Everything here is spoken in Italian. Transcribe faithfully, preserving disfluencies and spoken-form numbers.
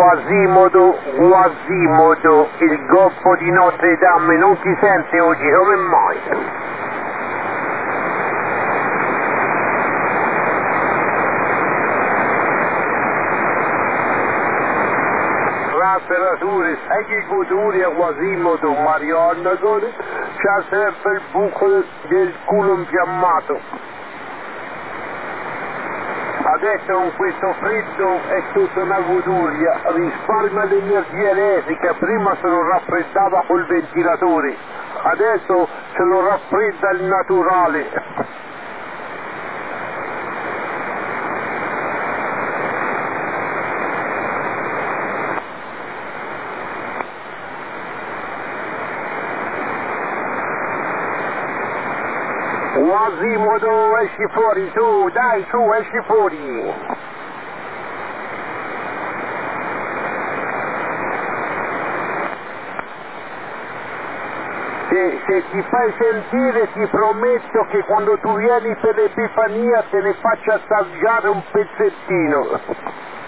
Quasimodo, Quasimodo, il golfo di Notre Dame non ti sente oggi, come mai? Ratterature, sai che coturi a Quasimodo, Marionna, c'ha sempre il buco del culo infiammato. Adesso con questo freddo è tutta una goduria, risparmia l'energia elettrica, prima se lo raffreddava col ventilatore, adesso se lo raffredda il naturale. Quasimodo, esci fuori, su, dai, su, esci fuori. Se, se ti fai sentire ti prometto che quando tu vieni per l'Epifania te ne faccio assaggiare un pezzettino.